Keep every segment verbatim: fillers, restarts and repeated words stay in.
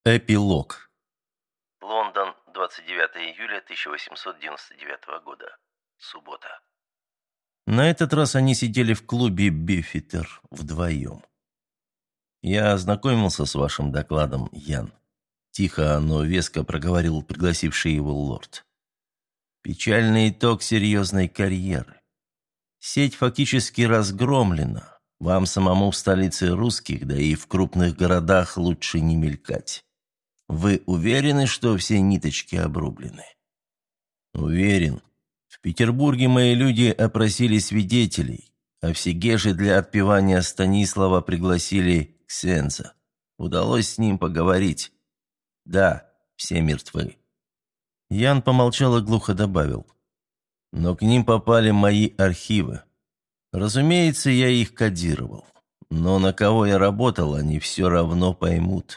Эпилог. Лондон, двадцать девятое июля тысяча восемьсот девяносто девятого года. Суббота. На этот раз они сидели в клубе «Бифитер» вдвоем. «Я ознакомился с вашим докладом, Ян», – тихо, но веско проговорил пригласивший его лорд. «Печальный итог серьезной карьеры. Сеть фактически разгромлена. Вам самому в столице русских, да и в крупных городах лучше не мелькать. Вы уверены, что все ниточки обрублены?» «Уверен. В Петербурге мои люди опросили свидетелей, а в Сегеже для отпевания Станислава пригласили Ксенза. Удалось с ним поговорить. Да, все мертвы». Ян помолчал и глухо добавил. «Но к ним попали мои архивы. Разумеется, я их кодировал. Но на кого я работал, они все равно поймут.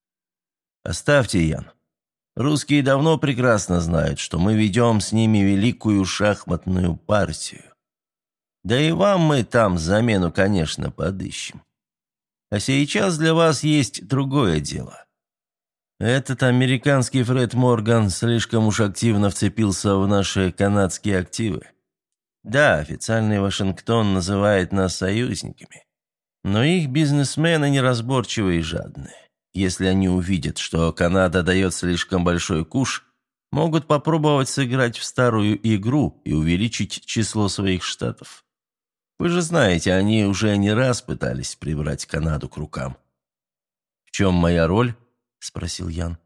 Оставьте, Ян. Русские давно прекрасно знают, что мы ведем с ними великую шахматную партию. Да и вам мы там замену, конечно, подыщем. А сейчас для вас есть другое дело. Этот американский Фред Морган слишком уж активно вцепился в наши канадские активы. Да, официальный Вашингтон называет нас союзниками, но их бизнесмены неразборчивые и жадные. Если они увидят, что Канада дает слишком большой куш, могут попробовать сыграть в старую игру и увеличить число своих штатов. Вы же знаете, они уже не раз пытались прибрать Канаду к рукам. «В чем моя роль?» – спросил Ян.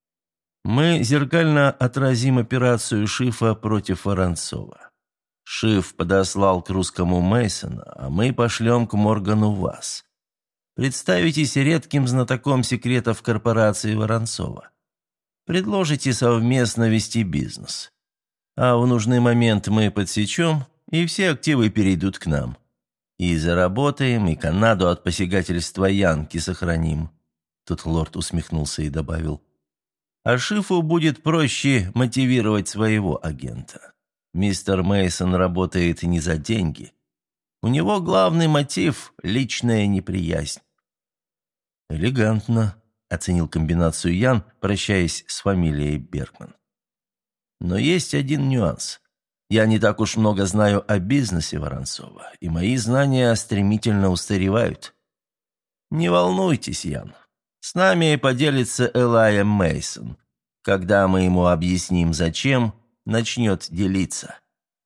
«Мы зеркально отразим операцию Шифа против Воронцова. Шиф подослал к русскому Мейсона, а мы пошлем к Моргану вас. Представитесь редким знатоком секретов корпорации Воронцова. Предложите совместно вести бизнес. А в нужный момент мы подсечем, и все активы перейдут к нам. И заработаем, и Канаду от посягательства Янки сохраним». Тут лорд усмехнулся и добавил. «А Шифу будет проще мотивировать своего агента. Мистер Мейсон работает не за деньги. У него главный мотив – личная неприязнь». «Элегантно», – оценил комбинацию Ян, прощаясь с фамилией Бергман. «Но есть один нюанс. Я не так уж много знаю о бизнесе Воронцова, и мои знания стремительно устаревают. Не волнуйтесь, Ян. С нами поделится Элайя Мейсон. Когда мы ему объясним, зачем, начнет делиться».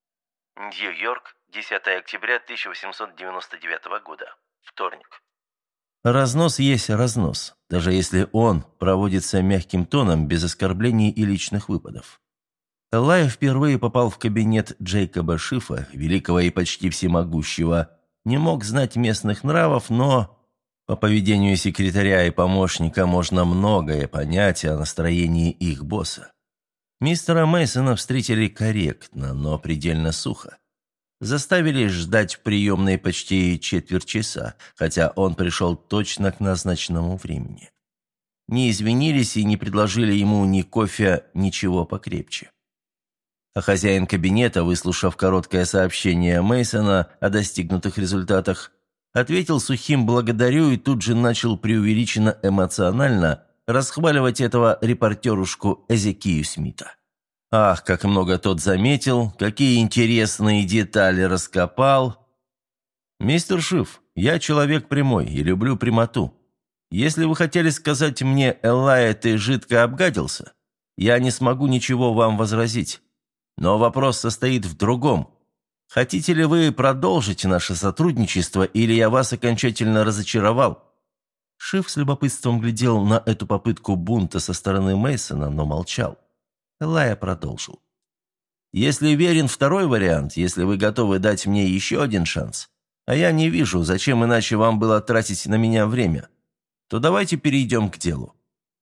Нью-Йорк, десятое октября тысяча восемьсот девяносто девятого года. Вторник. Разнос есть разнос, даже если он проводится мягким тоном, без оскорблений и личных выпадов. Элай впервые попал в кабинет Джейкоба Шифа, великого и почти всемогущего, не мог знать местных нравов, но по поведению секретаря и помощника можно многое понять о настроении их босса. Мистера Мейсона встретили корректно, но предельно сухо. Заставили ждать в приемной почти четверть часа, хотя он пришел точно к назначенному времени. Не извинились и не предложили ему ни кофе, ничего покрепче. А хозяин кабинета, выслушав короткое сообщение Мейсона о достигнутых результатах, ответил сухим «благодарю» и тут же начал преувеличенно эмоционально расхваливать этого репортерушку Эзекию Смита. Ах, как много тот заметил, какие интересные детали раскопал. «Мистер Шиф, я человек прямой и люблю прямоту. Если вы хотели сказать мне, Элайя, ты жидко обгадился, я не смогу ничего вам возразить. Но вопрос состоит в другом. Хотите ли вы продолжить наше сотрудничество, или я вас окончательно разочаровал?» Шиф с любопытством глядел на эту попытку бунта со стороны Мейсона, но молчал. Элайя продолжил. «Если верен второй вариант, если вы готовы дать мне еще один шанс, а я не вижу, зачем иначе вам было тратить на меня время, то давайте перейдем к делу».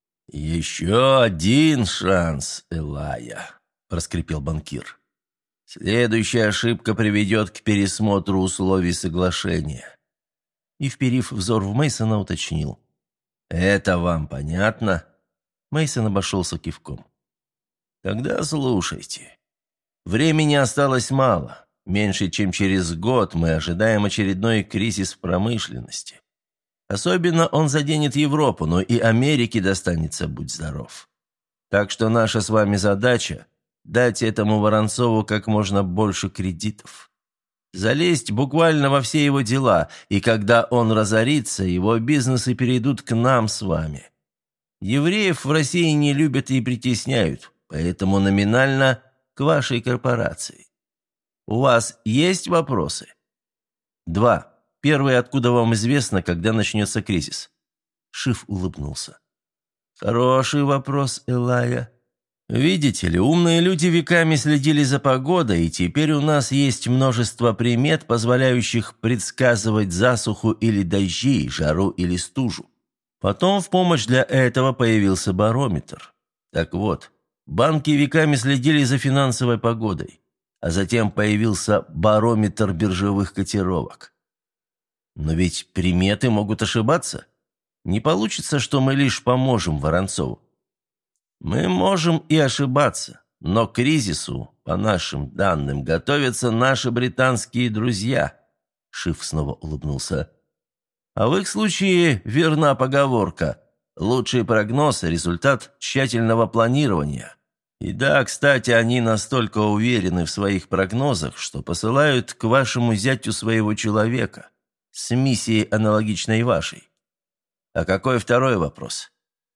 «Еще один шанс, Элайя», – проскрипел банкир. «Следующая ошибка приведет к пересмотру условий соглашения». И, вперив взор в Мейсона, уточнил. «Это вам понятно?» Мейсон обошелся кивком. «Тогда слушайте. Времени осталось мало. Меньше чем через год мы ожидаем очередной кризис в промышленности. Особенно он заденет Европу, но и Америке достанется, будь здоров. Так что наша с вами задача – дать этому Воронцову как можно больше кредитов. Залезть буквально во все его дела, и когда он разорится, его бизнесы перейдут к нам с вами. Евреев в России не любят и притесняют, поэтому номинально к вашей корпорации. У вас есть вопросы? Два. Первый, откуда вам известно, когда начнется кризис? Шиф улыбнулся. Хороший вопрос, Элая. Видите ли, умные люди веками следили за погодой, и теперь у нас есть множество примет, позволяющих предсказывать засуху или дожди, жару или стужу. Потом в помощь для этого появился барометр. Так вот, банки веками следили за финансовой погодой, а затем появился барометр биржевых котировок. Но ведь приметы могут ошибаться. Не получится, что мы лишь поможем Воронцову. Мы можем и ошибаться, но к кризису, по нашим данным, готовятся наши британские друзья. Шиф снова улыбнулся. А в их случае верна поговорка: лучший прогноз – результат тщательного планирования. И да, кстати, они настолько уверены в своих прогнозах, что посылают к вашему зятю своего человека с миссией, аналогичной вашей. А какой второй вопрос?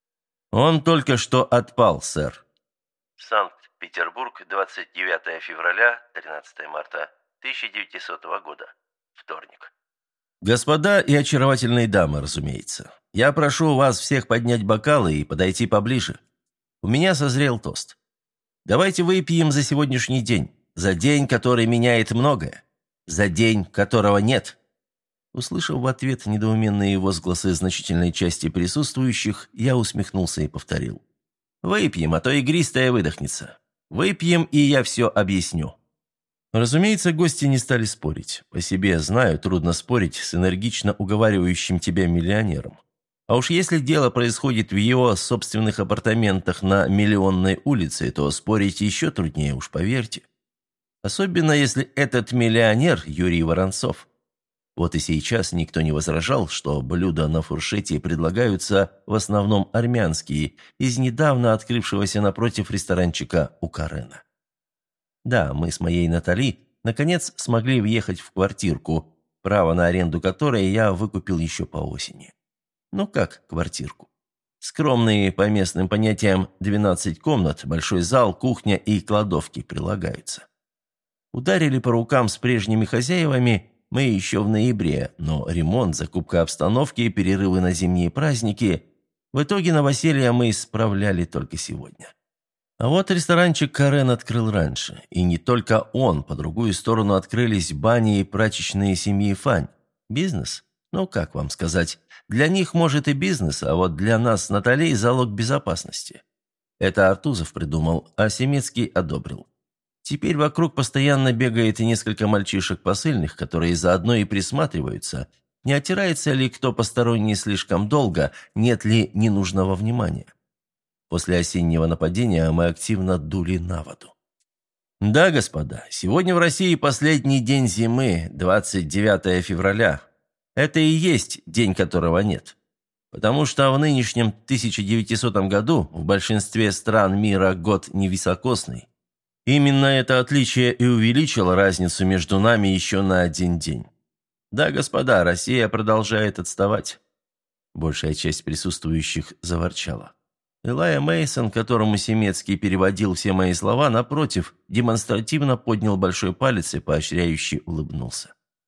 Он только что отпал, сэр. Санкт-Петербург, двадцать девятое февраля, тринадцатое марта тысяча девятисотого года. Вторник. Господа и очаровательные дамы, разумеется, я прошу вас всех поднять бокалы и подойти поближе. У меня созрел тост. Давайте выпьем за сегодняшний день, за день, который меняет многое, за день, которого нет. Услышав в ответ недоуменные возгласы значительной части присутствующих, я усмехнулся и повторил. «Выпьем, а то игристое выдохнется. Выпьем, и я все объясню». Разумеется, гости не стали спорить. По себе знаю, трудно спорить с энергично уговаривающим тебя миллионером. А уж если дело происходит в его собственных апартаментах на Миллионной улице, то спорить еще труднее, уж поверьте. Особенно если этот миллионер Юрий Воронцов. Вот и сейчас никто не возражал, что блюда на фуршете предлагаются в основном армянские, из недавно открывшегося напротив ресторанчика у Карена. Да, мы с моей Натали наконец смогли въехать в квартирку, право на аренду которой я выкупил еще по осени. Ну как квартирку? Скромные по местным понятиям двенадцать комнат, большой зал, кухня и кладовки прилагаются. Ударили по рукам с прежними хозяевами мы еще в ноябре, но ремонт, закупка обстановки, перерывы на зимние праздники – в итоге новоселье мы справляли только сегодня. А вот ресторанчик Карен открыл раньше, и не только он, по другую сторону открылись бани и прачечные семьи Фань. Бизнес? Ну, как вам сказать, для них, может, и бизнес, а вот для нас с Натальей залог безопасности. Это Артузов придумал, а Семецкий одобрил. Теперь вокруг постоянно бегает и несколько мальчишек посыльных, которые заодно и присматриваются, не отирается ли кто посторонний слишком долго, нет ли ненужного внимания. После осеннего нападения мы активно дули на воду. Да, господа, сегодня в России последний день зимы, двадцать девятое февраля. Это и есть день, которого нет. Потому что в нынешнем тысяча девятисотом году в большинстве стран мира год невисокосный. Именно это отличие и увеличило разницу между нами еще на один день. Да, господа, Россия продолжает отставать. Большая часть присутствующих заворчала. Элайя Мейсон, которому Семецкий переводил все мои слова, напротив, демонстративно поднял большой палец и поощряюще улыбнулся.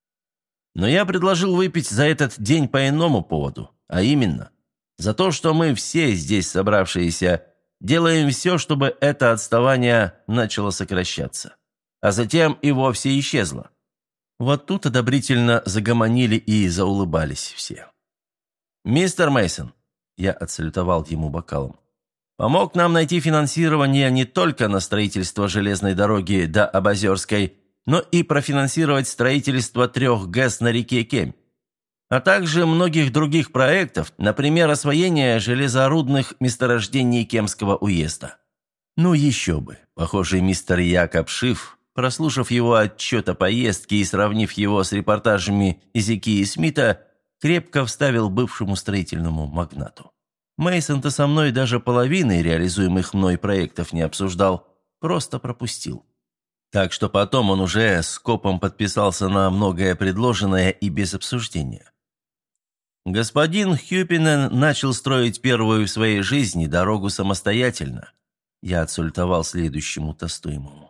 Но я предложил выпить за этот день по иному поводу, а именно, за то, что мы все здесь собравшиеся делаем все, чтобы это отставание начало сокращаться, а затем и вовсе исчезло. Вот тут одобрительно загомонили и заулыбались все. «Мистер Мейсон», — я отсалютовал ему бокалом, «помог нам найти финансирование не только на строительство железной дороги до Абазерской, но и профинансировать строительство трех ГЭС на реке Кемь, а также многих других проектов, например, освоение железорудных месторождений Кемского уезда». Ну еще бы, похоже, мистер Якоб Шиф, прослушав его отчет о поездке и сравнив его с репортажами Эзекии Смита, крепко вставил бывшему строительному магнату. Мейсон-то со мной даже половины реализуемых мной проектов не обсуждал, просто пропустил. Так что потом он уже скопом подписался на многое предложенное и без обсуждения. Господин Хюпинен начал строить первую в своей жизни дорогу самостоятельно. Я отсультовал следующему тестуемому.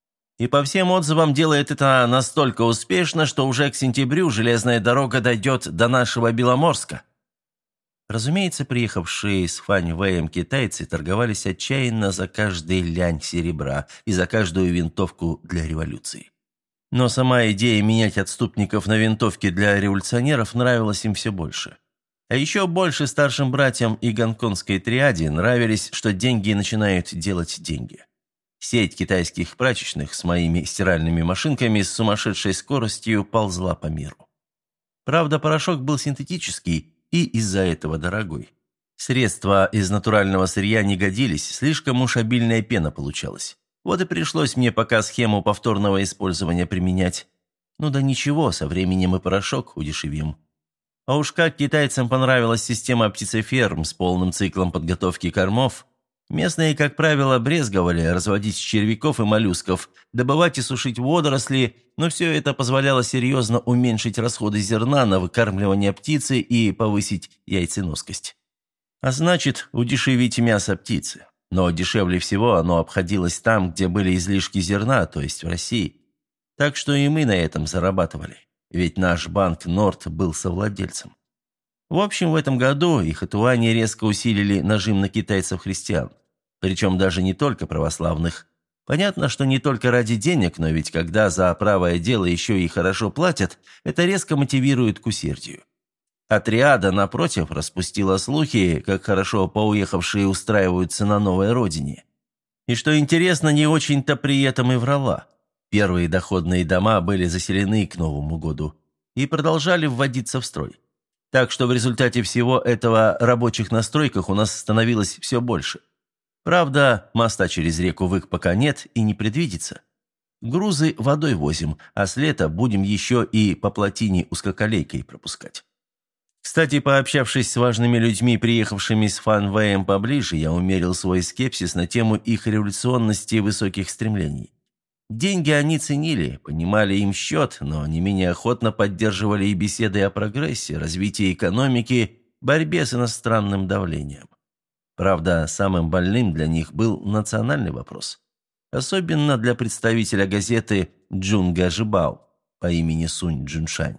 И по всем отзывам делает это настолько успешно, что уже к сентябрю железная дорога дойдет до нашего Беломорска. Разумеется, приехавшие с Фаньвэем китайцы торговались отчаянно за каждый лянь серебра и за каждую винтовку для революции. Но сама идея менять отступников на винтовки для революционеров нравилась им все больше. А еще больше старшим братьям и гонконгской триаде нравились, что деньги начинают делать деньги. Сеть китайских прачечных с моими стиральными машинками с сумасшедшей скоростью ползла по миру. Правда, порошок был синтетический и из-за этого дорогой. Средства из натурального сырья не годились, слишком уж обильная пена получалась. Вот и пришлось мне пока схему повторного использования применять. Ну да ничего, со временем и порошок удешевим. А уж как китайцам понравилась система птицеферм с полным циклом подготовки кормов. Местные, как правило, брезговали разводить червяков и моллюсков, добывать и сушить водоросли, но все это позволяло серьезно уменьшить расходы зерна на выкармливание птицы и повысить яйценоскость. А значит, удешевить мясо птицы. Но дешевле всего оно обходилось там, где были излишки зерна, то есть в России. Так что и мы на этом зарабатывали, ведь наш банк «Норд» был совладельцем. В общем, в этом году и хатуане резко усилили нажим на китайцев-христиан. Причем даже не только православных. Понятно, что не только ради денег, но ведь когда за правое дело еще и хорошо платят, это резко мотивирует к усердию. А триада, напротив, распустила слухи, как хорошо поуехавшие устраиваются на новой родине. И что интересно, не очень-то при этом и врала. Первые доходные дома были заселены к Новому году и продолжали вводиться в строй. Так что в результате всего этого рабочих на стройках у нас становилось все больше. Правда, моста через реку Вык пока нет и не предвидится. Грузы водой возим, а с лета будем еще и по плотине узкоколейкой пропускать. Кстати, пообщавшись с важными людьми, приехавшими с Фанвэем поближе, я умерил свой скепсис на тему их революционности и высоких стремлений. Деньги они ценили, понимали им счет, но не менее охотно поддерживали и беседы о прогрессе, развитии экономики, борьбе с иностранным давлением. Правда, самым больным для них был национальный вопрос. Особенно для представителя газеты «Джунга Жибао» по имени Сунь Джуншань.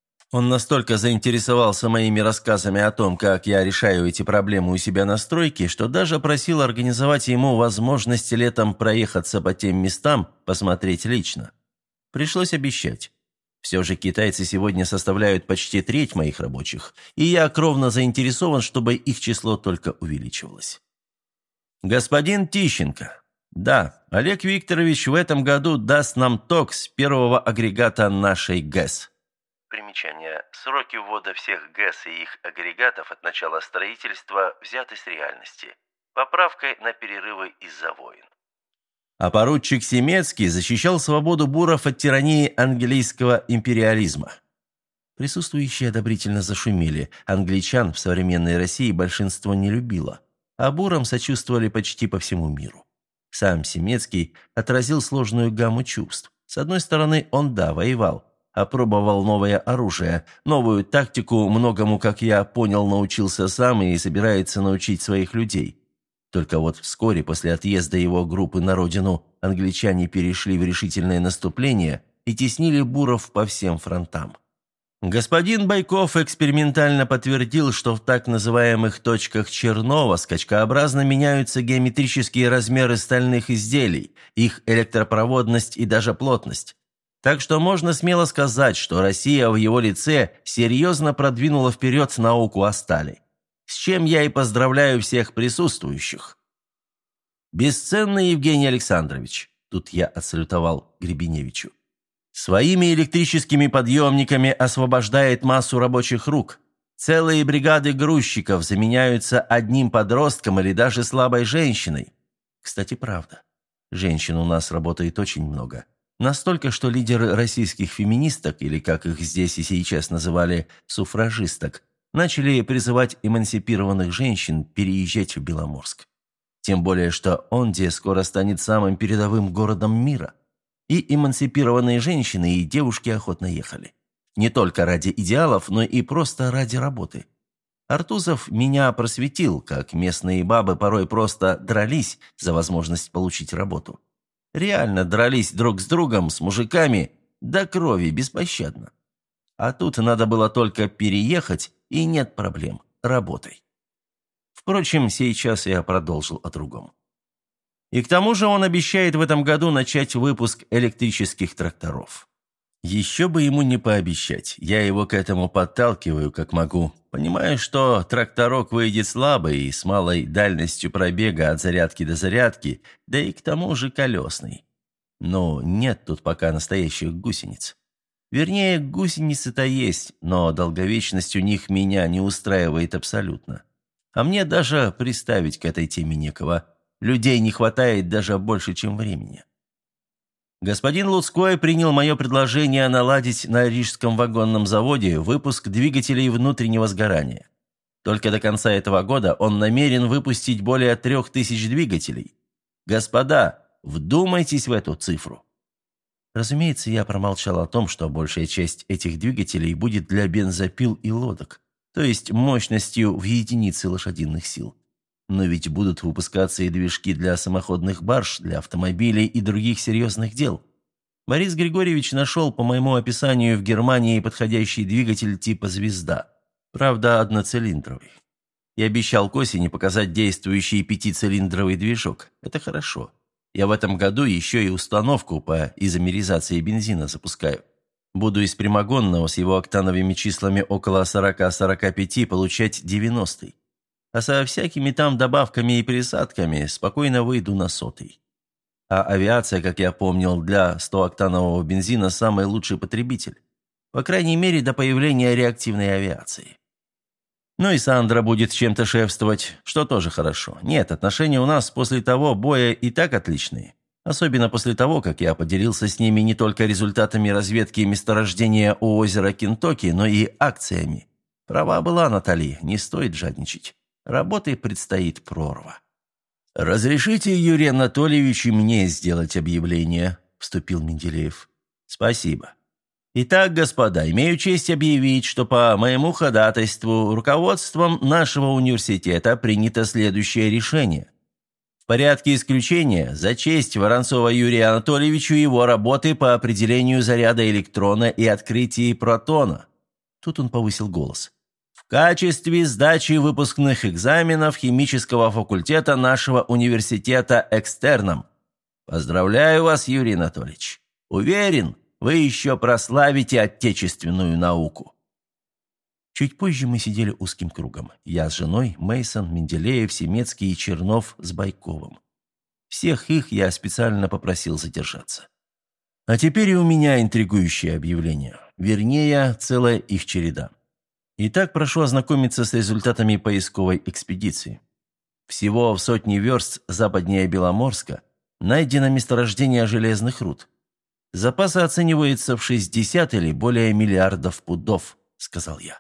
Он настолько заинтересовался моими рассказами о том, как я решаю эти проблемы у себя на стройке, что даже просил организовать ему возможность летом проехаться по тем местам, посмотреть лично. Пришлось обещать. Все же китайцы сегодня составляют почти треть моих рабочих, и я кровно заинтересован, чтобы их число только увеличивалось. Господин Тищенко. Да, Олег Викторович в этом году даст нам ток с первого агрегата нашей ГЭС. Примечание. Сроки ввода всех ГЭС и их агрегатов от начала строительства взяты с реальности. Поправкой на перерывы из-за войн. А поручик Семецкий защищал свободу буров от тирании английского империализма. Присутствующие одобрительно зашумели. Англичан в современной России большинство не любило, а бурам сочувствовали почти по всему миру. Сам Семецкий отразил сложную гамму чувств. С одной стороны, он, да, воевал, опробовал новое оружие, новую тактику, многому, как я понял, научился сам и собирается научить своих людей. Только вот вскоре после отъезда его группы на родину англичане перешли в решительное наступление и теснили буров по всем фронтам. Господин Байков экспериментально подтвердил, что в так называемых точках Чернова скачкообразно меняются геометрические размеры стальных изделий, их электропроводность и даже плотность. Так что можно смело сказать, что Россия в его лице серьезно продвинула вперед науку о стали. С чем я и поздравляю всех присутствующих. Бесценный Евгений Александрович, тут я отсалютовал Гребеневичу, своими электрическими подъемниками освобождает массу рабочих рук. Целые бригады грузчиков заменяются одним подростком или даже слабой женщиной. Кстати, правда. Женщин у нас работает очень много. Настолько, что лидеры российских феминисток, или как их здесь и сейчас называли, суфражисток, начали призывать эмансипированных женщин переезжать в Беломорск. Тем более, что Онде скоро станет самым передовым городом мира. И эмансипированные женщины и девушки охотно ехали. Не только ради идеалов, но и просто ради работы. Артузов меня просветил, как местные бабы порой просто дрались за возможность получить работу. Реально дрались друг с другом, с мужиками, до крови, беспощадно. А тут надо было только переехать, и нет проблем, работай. Впрочем, сейчас я продолжил о другом. И к тому же он обещает в этом году начать выпуск электрических тракторов. Еще бы ему не пообещать, я его к этому подталкиваю, как могу. Понимаю, что тракторок выйдет слабый и с малой дальностью пробега от зарядки до зарядки, да и к тому же колесный. Но нет тут пока настоящих гусениц. Вернее, гусеницы-то есть, но долговечность у них меня не устраивает абсолютно. А мне даже приставить к этой теме некого. Людей не хватает даже больше, чем времени. Господин Луцкой принял мое предложение наладить на Рижском вагонном заводе выпуск двигателей внутреннего сгорания. Только до конца этого года он намерен выпустить более трех тысяч двигателей. Господа, вдумайтесь в эту цифру. Разумеется, я промолчал о том, что большая часть этих двигателей будет для бензопил и лодок, то есть мощностью в единицы лошадиных сил. Но ведь будут выпускаться и движки для самоходных барж, для автомобилей и других серьезных дел. Борис Григорьевич нашел по моему описанию в Германии подходящий двигатель типа «Звезда». Правда, одноцилиндровый. Я обещал к осени показать действующий пятицилиндровый движок. Это хорошо. Я в этом году еще и установку по изомеризации бензина запускаю. Буду из прямогонного с его октановыми числами около сорок-сорок пять получать девяностый. А со всякими там добавками и пересадками спокойно выйду на сотый. А авиация, как я помнил, для стооктанового бензина самый лучший потребитель. По крайней мере, до появления реактивной авиации. Ну и Сандра будет чем-то шефствовать, что тоже хорошо. Нет, отношения у нас после того боя и так отличные. Особенно после того, как я поделился с ними не только результатами разведки месторождения у озера Кентоки, но и акциями. Права была Натали, не стоит жадничать. Работы предстоит прорва. «Разрешите, Юрий Анатольевич, и мне сделать объявление?» – вступил Менделеев. «Спасибо. Итак, господа, имею честь объявить, что по моему ходатайству руководством нашего университета принято следующее решение. В порядке исключения за честь Воронцова Юрию Анатольевичу его работы по определению заряда электрона и открытии протона». Тут он повысил голос. «В качестве сдачи выпускных экзаменов химического факультета нашего университета экстерном. Поздравляю вас, Юрий Анатольевич. Уверен, вы еще прославите отечественную науку». Чуть позже мы сидели узким кругом. Я с женой, Мейсон, Менделеев, Семецкий и Чернов с Байковым. Всех их я специально попросил задержаться. А теперь и у меня интригующее объявление. Вернее, целая их череда. Итак, прошу ознакомиться с результатами поисковой экспедиции. Всего в сотни верст западнее Беломорска найдено месторождение железных руд. Запасы оцениваются в шестьдесят или более миллиардов пудов, сказал я.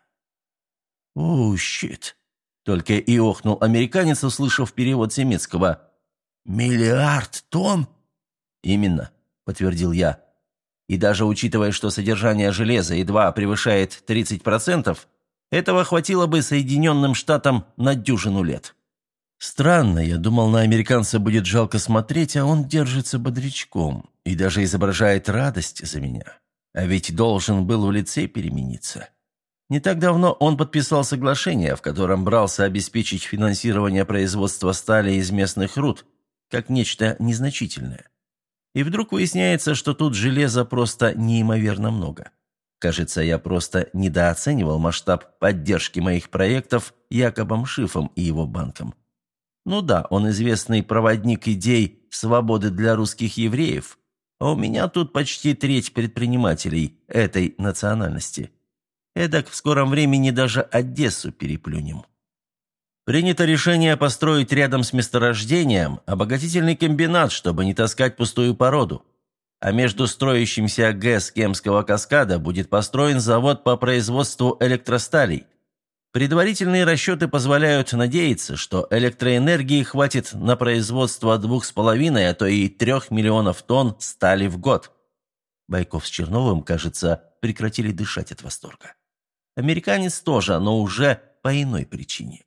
«Оу, щит!» – только и охнул американец, услышав перевод Семецкого. «Миллиард тонн?» «Именно», – подтвердил я. «И даже учитывая, что содержание железа едва превышает тридцать процентов, этого хватило бы Соединенным Штатам на дюжину лет». Странно, я думал, на американца будет жалко смотреть, а он держится бодрячком и даже изображает радость за меня. А ведь должен был в лице перемениться. Не так давно он подписал соглашение, в котором брался обеспечить финансирование производства стали из местных руд, как нечто незначительное. И вдруг выясняется, что тут железа просто неимоверно много. Кажется, я просто недооценивал масштаб поддержки моих проектов Якобом Шифом и его банком. Ну да, он известный проводник идей свободы для русских евреев, а у меня тут почти треть предпринимателей этой национальности. Эдак в скором времени даже Одессу переплюнем. Принято решение построить рядом с месторождением обогатительный комбинат, чтобы не таскать пустую породу. а между строящимся ГЭС Кемского каскада будет построен завод по производству электросталей. Предварительные расчеты позволяют надеяться, что электроэнергии хватит на производство двух с половиной, а то и трех миллионов тонн стали в год. Байков с Черновым, кажется, прекратили дышать от восторга. Американец тоже, но уже по иной причине.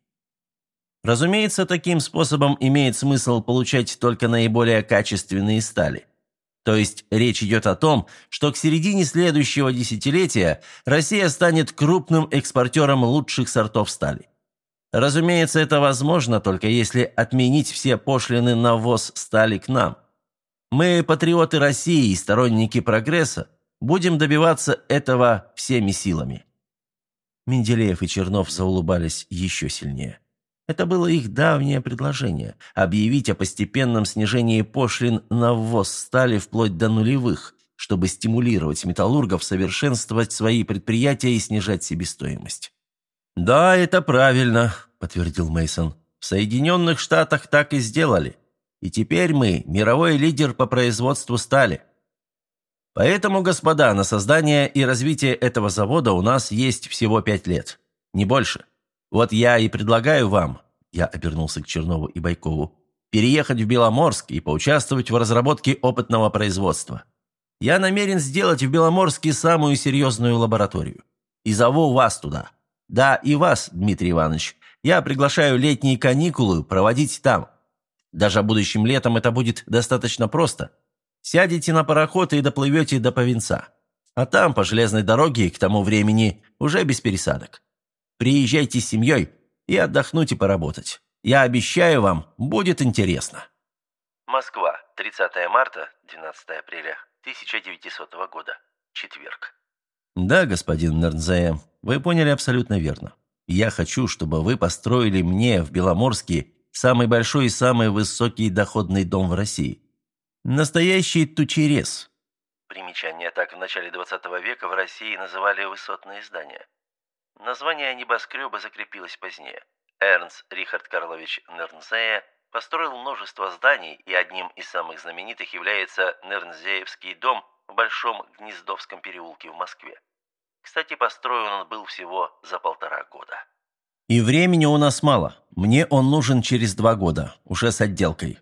Разумеется, таким способом имеет смысл получать только наиболее качественные стали. То есть речь идет о том, что к середине следующего десятилетия Россия станет крупным экспортером лучших сортов стали. Разумеется, это возможно только если отменить все пошлины на ввоз стали к нам. Мы, патриоты России и сторонники прогресса, будем добиваться этого всеми силами. Менделеев и Чернов заулыбались еще сильнее. Это было их давнее предложение – объявить о постепенном снижении пошлин на ввоз стали вплоть до нулевых, чтобы стимулировать металлургов совершенствовать свои предприятия и снижать себестоимость. «Да, это правильно», – подтвердил Мейсон. «В Соединенных Штатах так и сделали. И теперь мы – мировой лидер по производству стали. Поэтому, господа, на создание и развитие этого завода у нас есть всего пять лет, не больше. Вот я и предлагаю вам, я обернулся к Чернову и Байкову, переехать в Беломорск и поучаствовать в разработке опытного производства. Я намерен сделать в Беломорске самую серьезную лабораторию. И зову вас туда. Да, и вас, Дмитрий Иванович. Я приглашаю летние каникулы проводить там. Даже будущим летом это будет достаточно просто. Сядете на пароход и доплывете до Повинца. А там, по железной дороге, к тому времени, уже без пересадок. Приезжайте с семьей и отдохнуть и поработать. Я обещаю вам, будет интересно». Москва, тридцатое марта, двенадцатое апреля тысяча девятисотого года. Четверг. «Да, господин Нернзея, вы поняли абсолютно верно. Я хочу, чтобы вы построили мне в Беломорске самый большой и самый высокий доходный дом в России. Настоящий тучерез». Примечание: так в начале двадцатого века в России называли высотные здания. Название небоскреба закрепилось позднее. Эрнст Рихард Карлович Нернзея построил множество зданий, и одним из самых знаменитых является Нернзеевский дом в Большом Гнездовском переулке в Москве. Кстати, построен он был всего за полтора года. «И времени у нас мало. Мне он нужен через два года, уже с отделкой».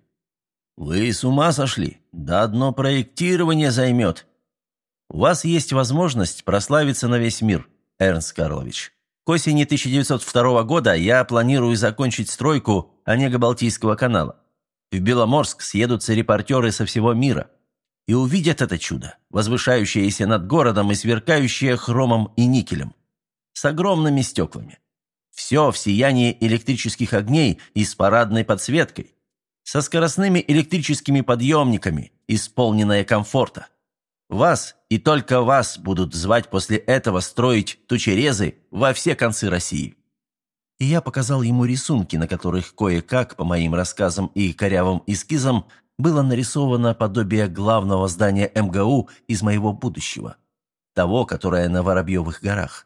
«Вы с ума сошли? Да одно проектирование займет». «У вас есть возможность прославиться на весь мир, Эрнст Карлович. К осени тысяча девятьсот второго года я планирую закончить стройку Онего-Балтийского канала. В Беломорск съедутся репортеры со всего мира и увидят это чудо, возвышающееся над городом и сверкающее хромом и никелем, с огромными стеклами. Все в сиянии электрических огней и с парадной подсветкой, со скоростными электрическими подъемниками, исполненное комфорта. Вас и только вас будут звать после этого строить тучерезы во все концы России». И я показал ему рисунки, на которых кое-как, по моим рассказам и корявым эскизам, было нарисовано подобие главного здания эм гэ у из моего будущего, того, которое на Воробьевых горах.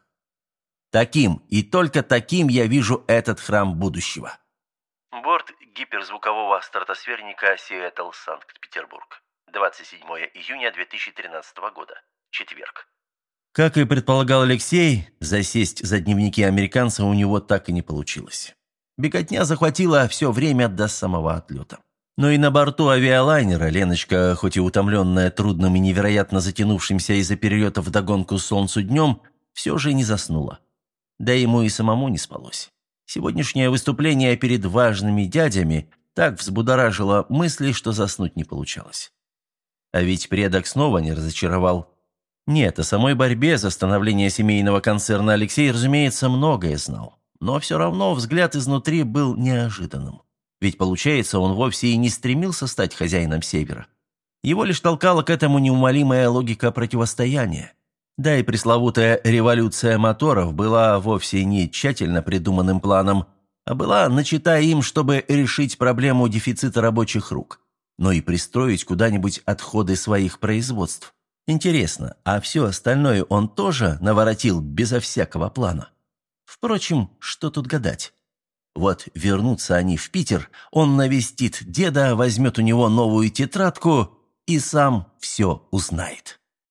Таким и только таким я вижу этот храм будущего. Борт гиперзвукового стратосферника Сиэтл, Санкт-Петербург. двадцать седьмое июня две тысячи тринадцатого года. Четверг. Как и предполагал Алексей, засесть за дневники американца у него так и не получилось. Беготня захватила все время до самого отлета. Но и на борту авиалайнера Леночка, хоть и утомленная трудным и невероятно затянувшимся из-за перелета вдогонку солнцу днем, все же не заснула. Да ему и самому не спалось. Сегодняшнее выступление перед важными дядями так взбудоражило мысли, что заснуть не получалось. А ведь предок снова не разочаровал. Нет, о самой борьбе за становление семейного концерна Алексей, разумеется, многое знал. Но все равно взгляд изнутри был неожиданным. Ведь, получается, он вовсе и не стремился стать хозяином Севера. Его лишь толкала к этому неумолимая логика противостояния. Да и пресловутая революция моторов была вовсе не тщательно придуманным планом, а была начата им, чтобы решить проблему дефицита рабочих рук, но и пристроить куда-нибудь отходы своих производств. Интересно, а все остальное он тоже наворотил безо всякого плана? Впрочем, что тут гадать? Вот вернутся они в Питер, он навестит деда, возьмет у него новую тетрадку и сам все узнает.